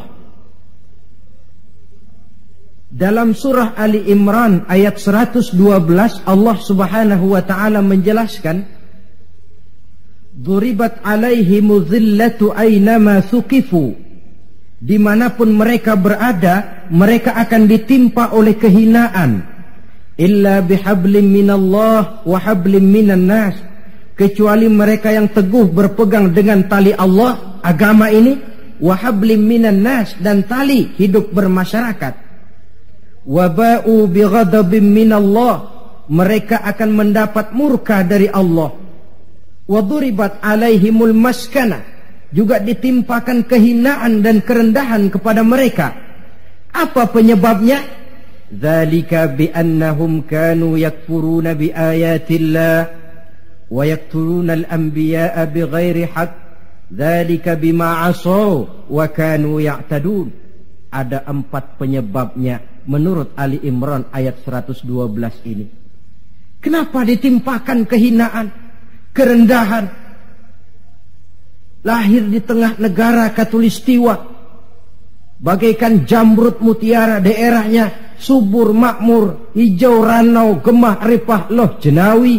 Dalam surah Ali Imran ayat 112 Allah Subhanahu wa taala menjelaskan, "Duribat 'alaihimudz zillatu aynama thuqifu." Dimanapun mereka berada, mereka akan ditimpa oleh kehinaan. Illa bihablim minallah wa hablim minan nas, kecuali mereka yang teguh berpegang dengan tali Allah, agama ini, wa hablim minan nas, dan tali hidup bermasyarakat. Wa ba'u bighadabim minallah, mereka akan mendapat murka dari Allah. Wa duribat alaihimul maskana, juga ditimpakan kehinaan dan kerendahan kepada mereka. Apa penyebabnya? Dzalika biannahum kanu yakfuruna biayatillah wa yaqtuluna al-anbiya'a bighairi haqq. Dzalika bima 'asaw wa kanu ya'tadun. Ada 4 penyebabnya menurut Ali Imran ayat 112 ini. Kenapa ditimpakan kehinaan, kerendahan? Lahir di tengah negara Katulistiwa, bagaikan jamrut mutiara, daerahnya subur makmur, hijau ranau, gemah ripah loh jenawi.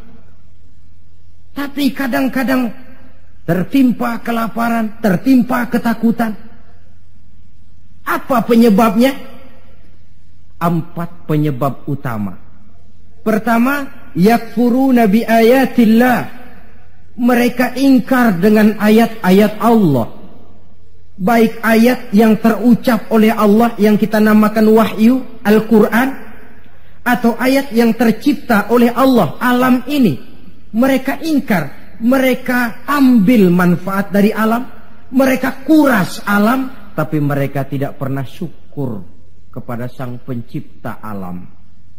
Tapi kadang-kadang tertimpa kelaparan, tertimpa ketakutan. Apa penyebabnya? 4 penyebab utama. Pertama, yakfuruna bi ayatillah, mereka ingkar dengan ayat-ayat Allah. baik ayat yang terucap oleh Allah yang kita namakan wahyu, Al-Quran, atau ayat yang tercipta oleh Allah, alam ini, mereka ingkar, mereka ambil manfaat dari alam, mereka kuras alam, tapi mereka tidak pernah syukur kepada Sang Pencipta alam.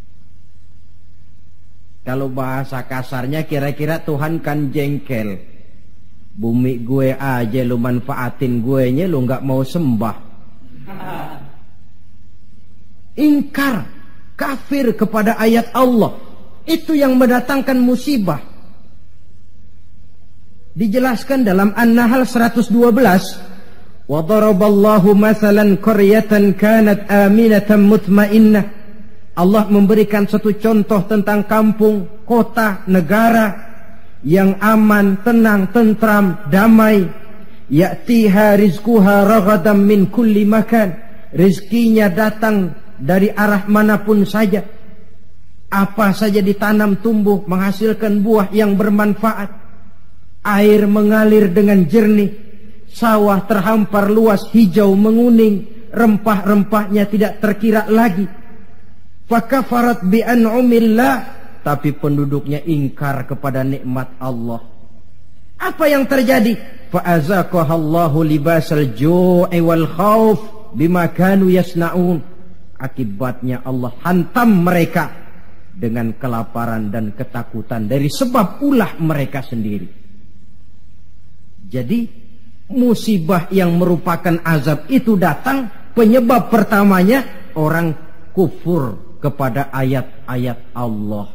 Kalau bahasa kasarnya kira-kira Tuhan kan jengkel. Bumi gue aja lu manfaatin gue nya, lu gak mau sembah. Ingkar, kafir kepada ayat Allah. Itu yang mendatangkan musibah. Dijelaskan dalam An-Nahl 112. Wa daraballahu mathalan qaryatan kanat aminatan mutmainnah. Allah memberikan satu contoh tentang kampung, kota, negara yang aman, tenang, tentram, damai. Ya'tiha rizquha raghadan min kulli makan. Rizkinya datang dari arah manapun saja. Apa saja ditanam tumbuh, menghasilkan buah yang bermanfaat. Air mengalir dengan jernih. Sawah terhampar luas, hijau menguning. Rempah-rempahnya tidak terkira lagi. Fakafarat bi an'umillah. Tapi penduduknya ingkar kepada nikmat Allah. Apa yang terjadi? Fa'azaqahallahu libasal ju'i wal khauf bima kanu yasna'un. Akibatnya Allah hantam mereka dengan kelaparan dan ketakutan dari sebab ulah mereka sendiri. Jadi musibah yang merupakan azab itu datang, penyebab pertamanya orang kufur kepada ayat-ayat Allah.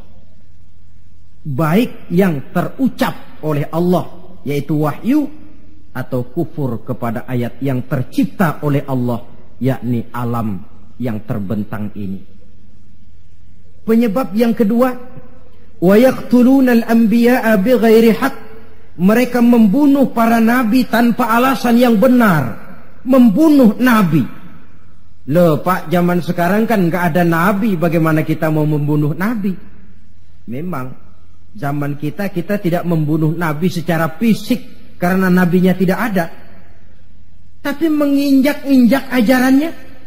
Baik yang terucap oleh Allah, yaitu wahyu, atau kufur kepada ayat yang tercipta oleh Allah, yakni alam yang terbentang ini. Penyebab yang kedua, wa yaqtulunal anbiya'a bighairi haqq. Mereka membunuh para nabi tanpa alasan yang benar. Membunuh nabi. Loh Pak, zaman sekarang kan gak ada nabi, bagaimana kita mau membunuh nabi? Memang zaman kita tidak membunuh nabi secara fisik karena nabinya tidak ada, tapi menginjak-injak ajarannya,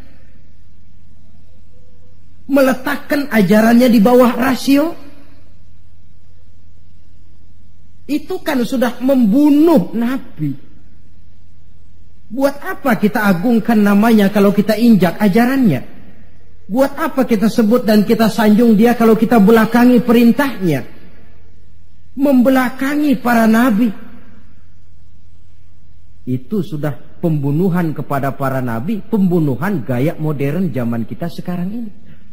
meletakkan ajarannya di bawah rasio. Itu kan sudah membunuh nabi. Buat apa kita agungkan namanya kalau kita injak ajarannya? Buat apa kita sebut dan kita sanjung dia kalau kita belakangi perintahnya? Membelakangi para nabi. Itu sudah pembunuhan kepada para nabi, pembunuhan gaya modern zaman kita sekarang ini.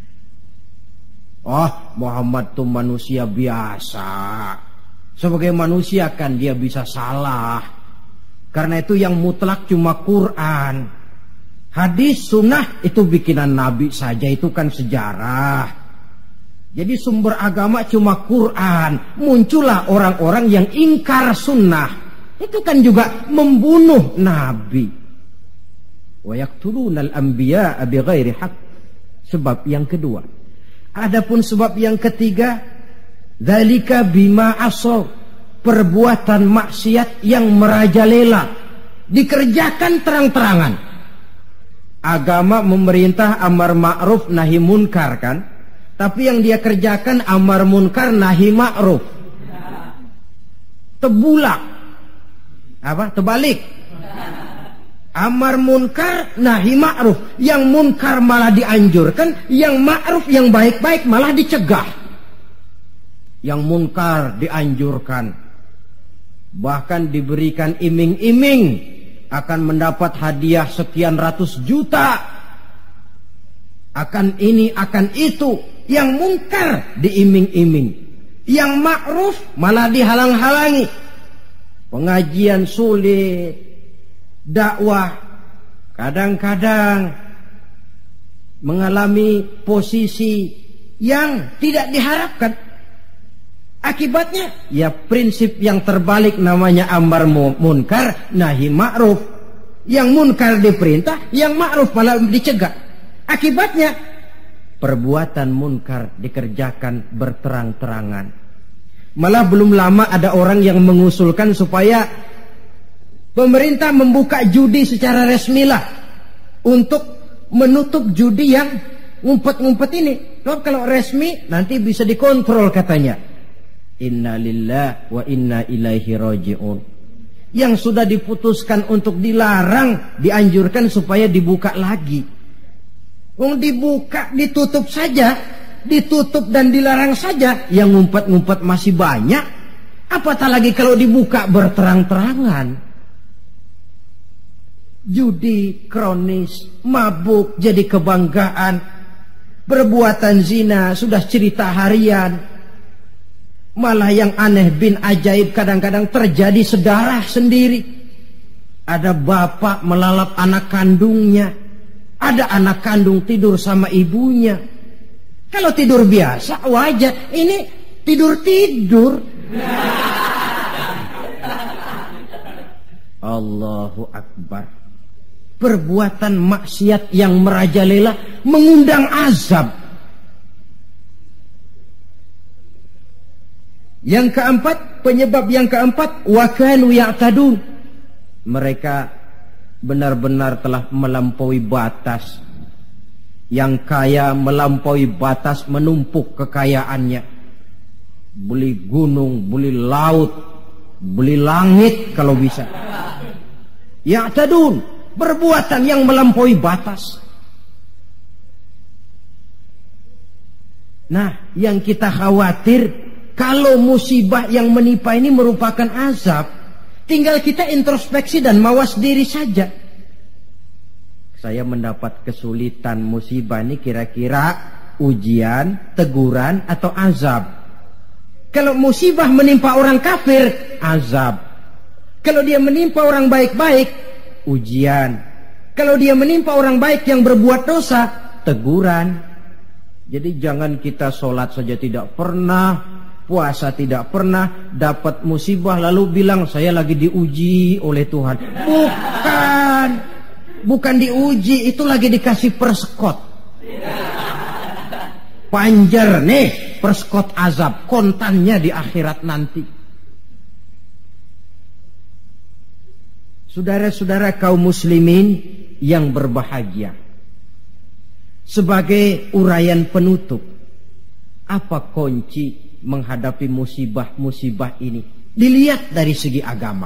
Muhammad tuh manusia biasa. Sebagai manusia kan dia bisa salah. Karena itu yang mutlak cuma Quran. Hadis sunnah itu bikinan nabi saja, itu kan sejarah. Jadi sumber agama cuma Quran. Muncullah orang-orang yang ingkar sunnah. Itu kan juga membunuh nabi. Wa yaqtulunal anbiya'a bighairi haqq. Sebab yang kedua. Adapun sebab yang ketiga, dzalika bima asaw. Perbuatan maksiat yang merajalela, dikerjakan terang-terangan. Agama memerintah amar ma'ruf nahi munkar kan? Tapi yang dia kerjakan amar munkar nahi ma'ruf. Tebulak. Terbalik. Amar munkar nahi ma'ruf. Yang munkar malah dianjurkan, yang ma'ruf yang baik-baik malah dicegah. Yang munkar dianjurkan, bahkan diberikan iming-iming akan mendapat hadiah sekian ratus juta, akan ini akan itu. Yang munkar diiming-iming, yang ma'ruf malah dihalang-halangi. Pengajian sulit, dakwah kadang-kadang mengalami posisi yang tidak diharapkan. Akibatnya ya prinsip yang terbalik, namanya amar munkar nahi ma'ruf. Yang munkar diperintah, yang ma'ruf malah dicegah. Akibatnya perbuatan munkar dikerjakan berterang-terangan. Malah belum lama ada orang yang mengusulkan supaya Pemerintah membuka judi secara resmilah untuk menutup judi yang ngumpet-ngumpet ini. Kalau resmi nanti bisa dikontrol katanya. Inna lillahi wa inna ilaihi raji'un. Yang sudah diputuskan untuk dilarang, dianjurkan supaya dibuka lagi. Dibuka, ditutup saja, ditutup dan dilarang saja, yang ngumpet-ngumpet masih banyak. Apatah lagi kalau dibuka berterang-terangan. Judi kronis, mabuk jadi kebanggaan, perbuatan zina sudah cerita harian. Malah yang aneh bin ajaib kadang-kadang terjadi sedarah sendiri. Ada bapak melalap anak kandungnya, ada anak kandung tidur sama ibunya. Kalau tidur biasa wajar, ini tidur-tidur. Allahu Akbar. Perbuatan maksiat yang merajalela mengundang azab. Yang keempat, penyebab yang keempat, wa kanu ya'tadun. Mereka benar-benar telah melampaui batas. Yang kaya melampaui batas, menumpuk kekayaannya. Beli gunung, beli laut, beli langit kalau bisa. Ya'tadun, perbuatan yang melampaui batas. Nah, yang kita khawatir, kalau musibah yang menimpa ini merupakan azab, tinggal kita introspeksi dan mawas diri saja. Saya mendapat kesulitan, musibah ini kira-kira ujian, teguran, atau azab. Kalau musibah menimpa orang kafir, azab. Kalau dia menimpa orang baik-baik, ujian. Kalau dia menimpa orang baik yang berbuat dosa, teguran. Jadi jangan kita sholat saja tidak pernah, puasa tidak pernah, dapat musibah lalu bilang saya lagi diuji oleh Tuhan. Bukan diuji, itu lagi dikasih perskot. Panjer nih, perskot azab, kontannya di akhirat nanti. Saudara-saudara kaum muslimin yang berbahagia, sebagai uraian penutup, apa kunci menghadapi musibah-musibah ini? Dilihat dari segi agama.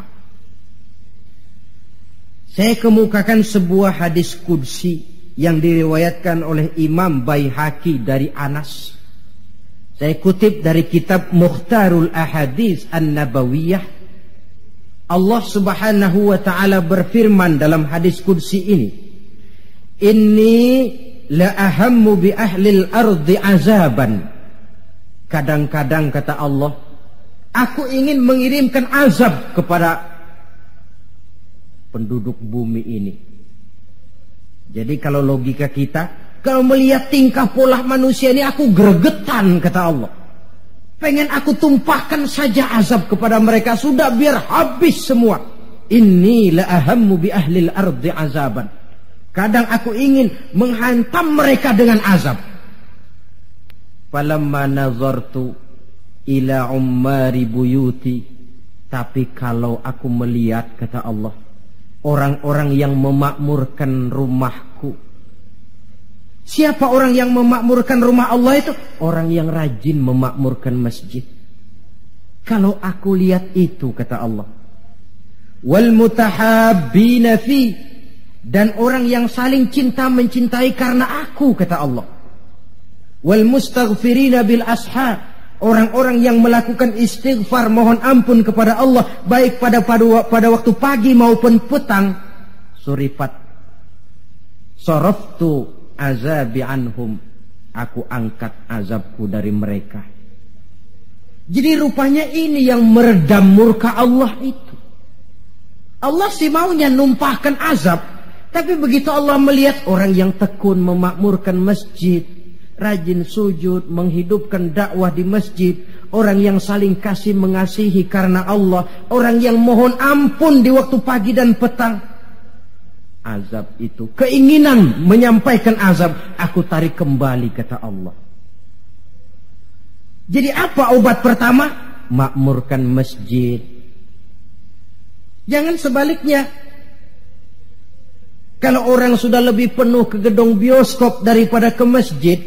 Saya kemukakan sebuah hadis qudsi yang diriwayatkan oleh Imam Baihaqi dari Anas. Saya kutip dari kitab Mukhtarul Ahadits An-Nabawiyah. Allah Subhanahu wa ta'ala berfirman dalam hadis qudsi ini, Inni la ahammu bi ahlil ardi azaban. Kadang-kadang kata Allah, aku ingin mengirimkan azab kepada penduduk bumi ini. Jadi kalau logika kita, kalau melihat tingkah pola manusia ini, aku gregetan kata Allah. Pengen aku tumpahkan saja azab kepada mereka, sudah biar habis semua. Inni la ahammu bi ahlil ardi azaban. Kadang aku ingin menghantam mereka dengan azab. Falamma nazartu ila ummari buyuti. Tapi kalau aku melihat, kata Allah, orang-orang yang memakmurkan rumahku. Siapa orang yang memakmurkan rumah Allah itu? Orang yang rajin memakmurkan masjid. Kalau aku lihat itu, kata Allah, wal mutahabbina fi, dan orang yang saling cinta mencintai karena aku, kata Allah, wal mustaghfirina bil ashar, orang-orang yang melakukan istighfar mohon ampun kepada Allah baik pada waktu pagi maupun petang. Suripat saraftu azabi anhum, aku angkat azabku dari mereka. Jadi rupanya ini yang meredam murka Allah itu. Allah sih maunya numpahkan azab, tapi begitu Allah melihat orang yang tekun memakmurkan masjid, rajin sujud, menghidupkan dakwah di masjid, orang yang saling kasih mengasihi karena Allah, orang yang mohon ampun di waktu pagi dan petang, azab itu, keinginan menyampaikan azab, aku tarik kembali, kata Allah. Jadi apa obat pertama? Makmurkan masjid, Jangan sebaliknya. Kalau orang sudah lebih penuh ke gedung bioskop daripada ke masjid,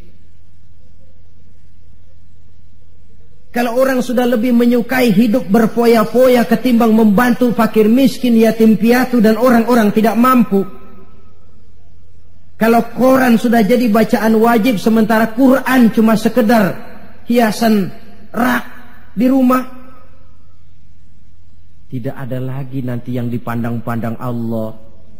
kalau orang sudah lebih menyukai hidup berfoya-foya ketimbang membantu fakir miskin, yatim piatu dan orang-orang tidak mampu. Kalau koran sudah jadi bacaan wajib sementara Quran cuma sekedar hiasan rak di rumah, tidak ada lagi nanti yang dipandang-pandang Allah.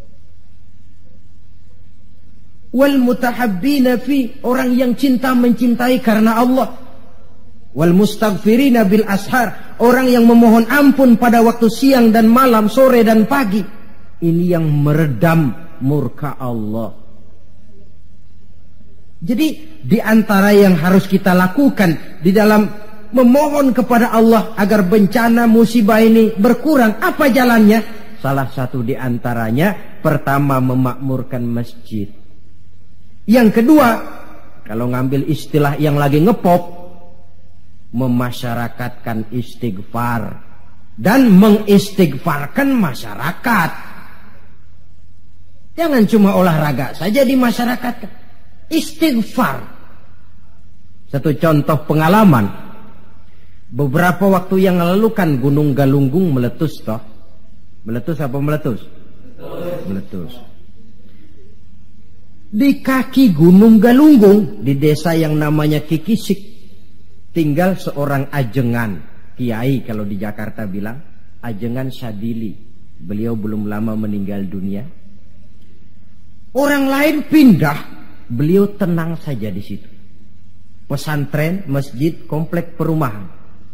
Wal mutahabbina fi, orang yang cinta mencintai karena Allah. Wal mustaghfirina bil ashar, orang yang memohon ampun pada waktu siang dan malam, sore dan pagi. Ini yang meredam murka Allah. Jadi di antara yang harus kita lakukan di dalam memohon kepada Allah agar bencana musibah ini berkurang, apa jalannya? Salah satu di antaranya, pertama memakmurkan masjid. Yang kedua, kalau ngambil istilah yang lagi ngepop, memasyarakatkan istighfar dan mengistighfarkan masyarakat. Jangan cuma olahraga saja di masyarakat, istighfar. Satu contoh pengalaman, beberapa waktu yang lalu kan Gunung Galunggung meletus toh. Meletus apa meletus? Meletus. Di kaki Gunung Galunggung, di desa yang namanya Kikisik, tinggal seorang ajengan, kiai kalau di Jakarta bilang, Ajengan Syadili. Beliau belum lama meninggal dunia. Orang lain pindah, beliau tenang saja di situ. Pesantren, masjid, komplek perumahan.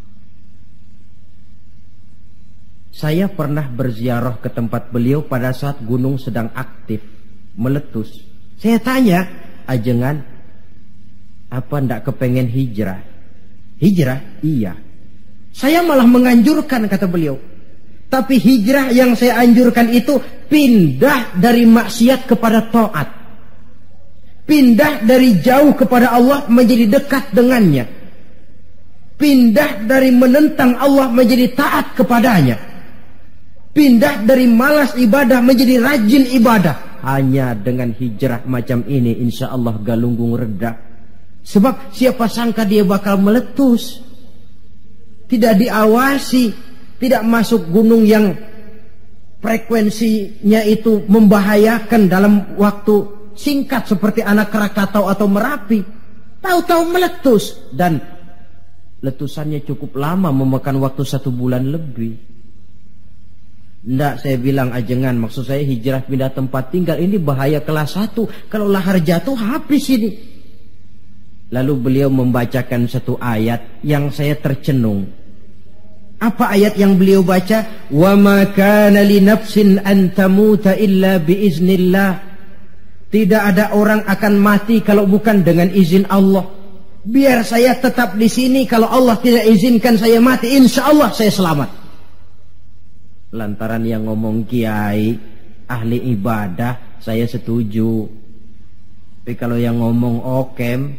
Saya pernah berziarah ke tempat beliau pada saat gunung sedang aktif, meletus. Saya tanya, Ajengan, apa ndak kepengen hijrah? Hijrah? Iya. Saya malah menganjurkan, kata beliau. Tapi hijrah yang saya anjurkan itu pindah dari maksiat kepada taat. Pindah dari jauh kepada Allah menjadi dekat dengannya. Pindah dari menentang Allah menjadi taat kepadanya. Pindah dari malas ibadah menjadi rajin ibadah. Hanya dengan hijrah macam ini insya Allah Galunggung reda. Sebab siapa sangka dia bakal meletus, tidak diawasi, tidak masuk gunung yang frekuensinya itu membahayakan dalam waktu singkat seperti Anak Krakatau atau Merapi. Tahu-tahu meletus, dan letusannya cukup lama, memakan waktu 1 bulan lebih. Ndak, saya bilang Ajengan, maksud saya hijrah pindah tempat tinggal ini bahaya kelas 1. Kalau lahar jatuh habis ini. Lalu beliau membacakan satu ayat yang saya tercenung. Apa ayat yang beliau baca? Wa ma kana li nafsin an tamuta illa biiznillah. Tidak ada orang akan mati kalau bukan dengan izin Allah. Biar saya tetap di sini, kalau Allah tidak izinkan saya mati, insya Allah saya selamat. Lantaran yang ngomong kiai, ahli ibadah, saya setuju. Tapi kalau yang ngomong okem,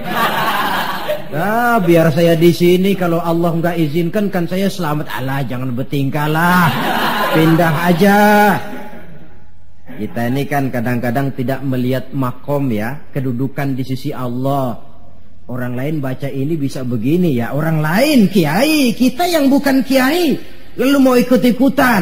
biar saya di sini, kalau Allah nggak izinkan kan saya selamat. Alah, jangan bertingkah lah, pindah aja. Kita ini kan kadang-kadang tidak melihat makom ya, kedudukan di sisi Allah. Orang lain baca ini bisa begini ya, orang lain kiai, kita yang bukan kiai lalu mau ikut-ikutan.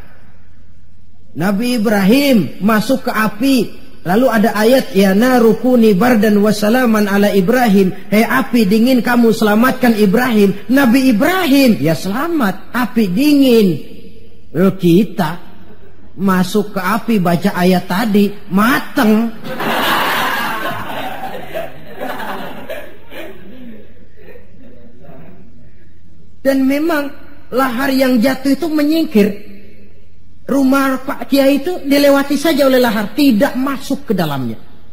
Nabi Ibrahim masuk ke api, lalu ada ayat, ya narukuni bardan wassalaman ala Ibrahim. Hei api dingin, kamu selamatkan Ibrahim. Nabi Ibrahim ya selamat, api dingin. Lalu kita masuk ke api baca ayat tadi, mateng. Dan memang lahar yang jatuh itu menyingkir. Rumah Pak Kiai itu dilewati saja oleh lahar, tidak masuk ke dalamnya.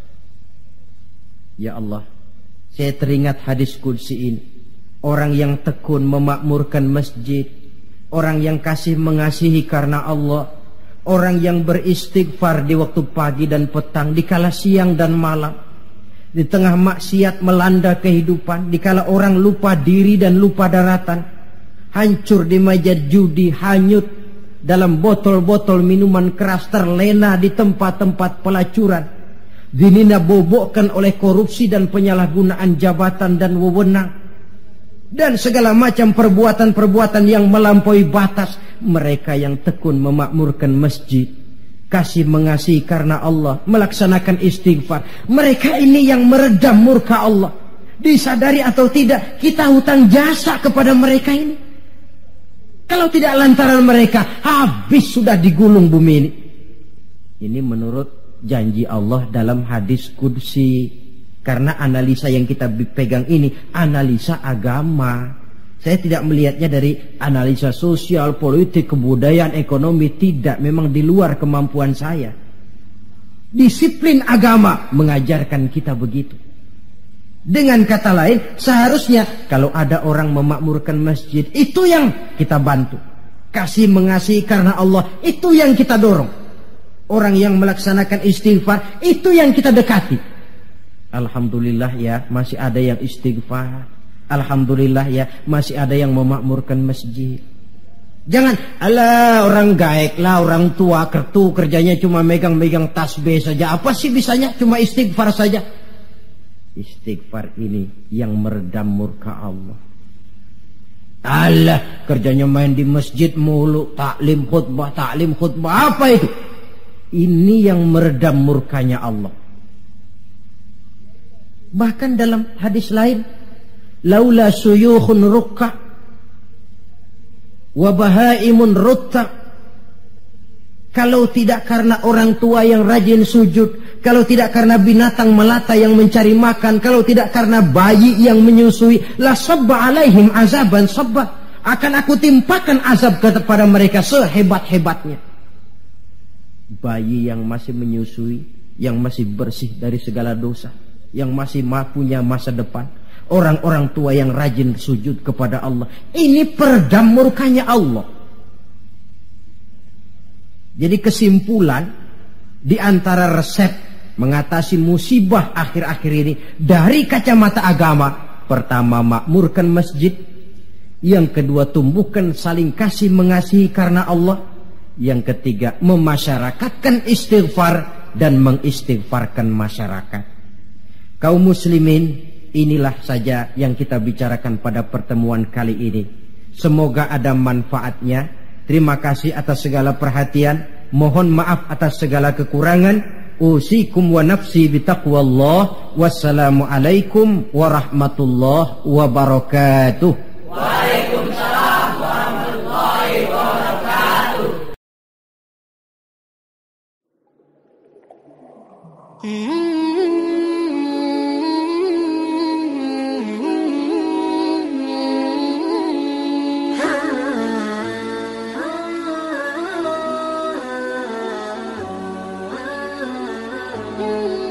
Ya Allah, saya teringat hadis qudsi ini. Orang yang tekun memakmurkan masjid, orang yang kasih mengasihi karena Allah, orang yang beristighfar di waktu pagi dan petang, di kala siang dan malam, di tengah maksiat melanda kehidupan, di kala orang lupa diri dan lupa daratan, hancur di meja judi, hanyut dalam botol-botol minuman keras terlena di tempat-tempat pelacuran, dinina bobokkan oleh korupsi dan penyalahgunaan jabatan dan wewenang, dan segala macam perbuatan-perbuatan yang melampaui batas. Mereka yang tekun memakmurkan masjid, kasih mengasihi karena Allah, melaksanakan istighfar, mereka ini yang meredam murka Allah. Disadari atau tidak, kita hutang jasa kepada mereka ini. Kalau tidak lantaran mereka, habis sudah digulung bumi ini. Ini menurut janji Allah dalam hadis qudsi. Karena analisa yang kita pegang ini analisa agama. Saya tidak melihatnya dari analisa sosial, politik, kebudayaan, ekonomi. Tidak, memang di luar kemampuan saya. Disiplin agama mengajarkan kita begitu. Dengan kata lain, seharusnya kalau ada orang memakmurkan masjid, itu yang kita bantu. Kasih mengasihi karena Allah, itu yang kita dorong. Orang yang melaksanakan istighfar, itu yang kita dekati. Alhamdulillah ya, masih ada yang istighfar. Alhamdulillah ya, masih ada yang memakmurkan masjid. Jangan, alah orang gaek lah, orang tua kertu kerjanya cuma megang-megang tasbih saja. Apa sih bisanya? Cuma istighfar saja. Istighfar ini yang meredam murka Allah. Allah kerjanya main di masjid mulu, taklim khutbah. Apa itu? Ini yang meredam murkanya Allah. Bahkan dalam hadis lain, laula suyukhun rukka wa bahaimun rutta. Kalau tidak karena orang tua yang rajin sujud, kalau tidak karena binatang melata yang mencari makan, kalau tidak karena bayi yang menyusui, la sabba alaihim azaban sabba, akan aku timpakan azab kepada mereka sehebat-hebatnya. Bayi yang masih menyusui, yang masih bersih dari segala dosa, yang masih punya masa depan, orang-orang tua yang rajin sujud kepada Allah, ini peredam murkanya Allah. Jadi kesimpulan di antara resep mengatasi musibah akhir-akhir ini dari kacamata agama, pertama makmurkan masjid, yang kedua tumbuhkan saling kasih mengasihi karena Allah, yang ketiga memasyarakatkan istighfar dan mengistighfarkan masyarakat. Kaum muslimin, inilah saja yang kita bicarakan pada pertemuan kali ini. Semoga ada manfaatnya. Terima kasih atas segala perhatian. Mohon maaf atas segala kekurangan. Usikum wa nafsi bitaqwallah. Wassalamualaikum warahmatullahi wabarakatuh. Waalaikumsalam warahmatullahi wabarakatuh. Mm-hmm.